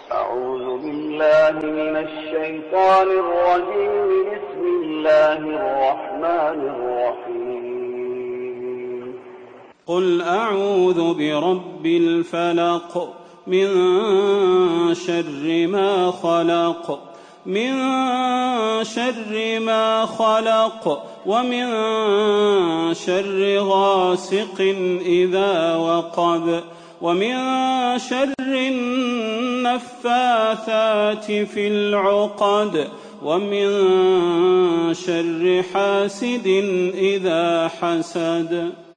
أعوذ بالله من الشيطان الرجيم. بسم الله الرحمن الرحيم. قل أعوذ برب الفلق من شر ما خلق، من شر ما خلق، ومن شر غاسق إذا وقب، ومن شر النفاثات في العقد، ومن شر حاسد إذا حسد.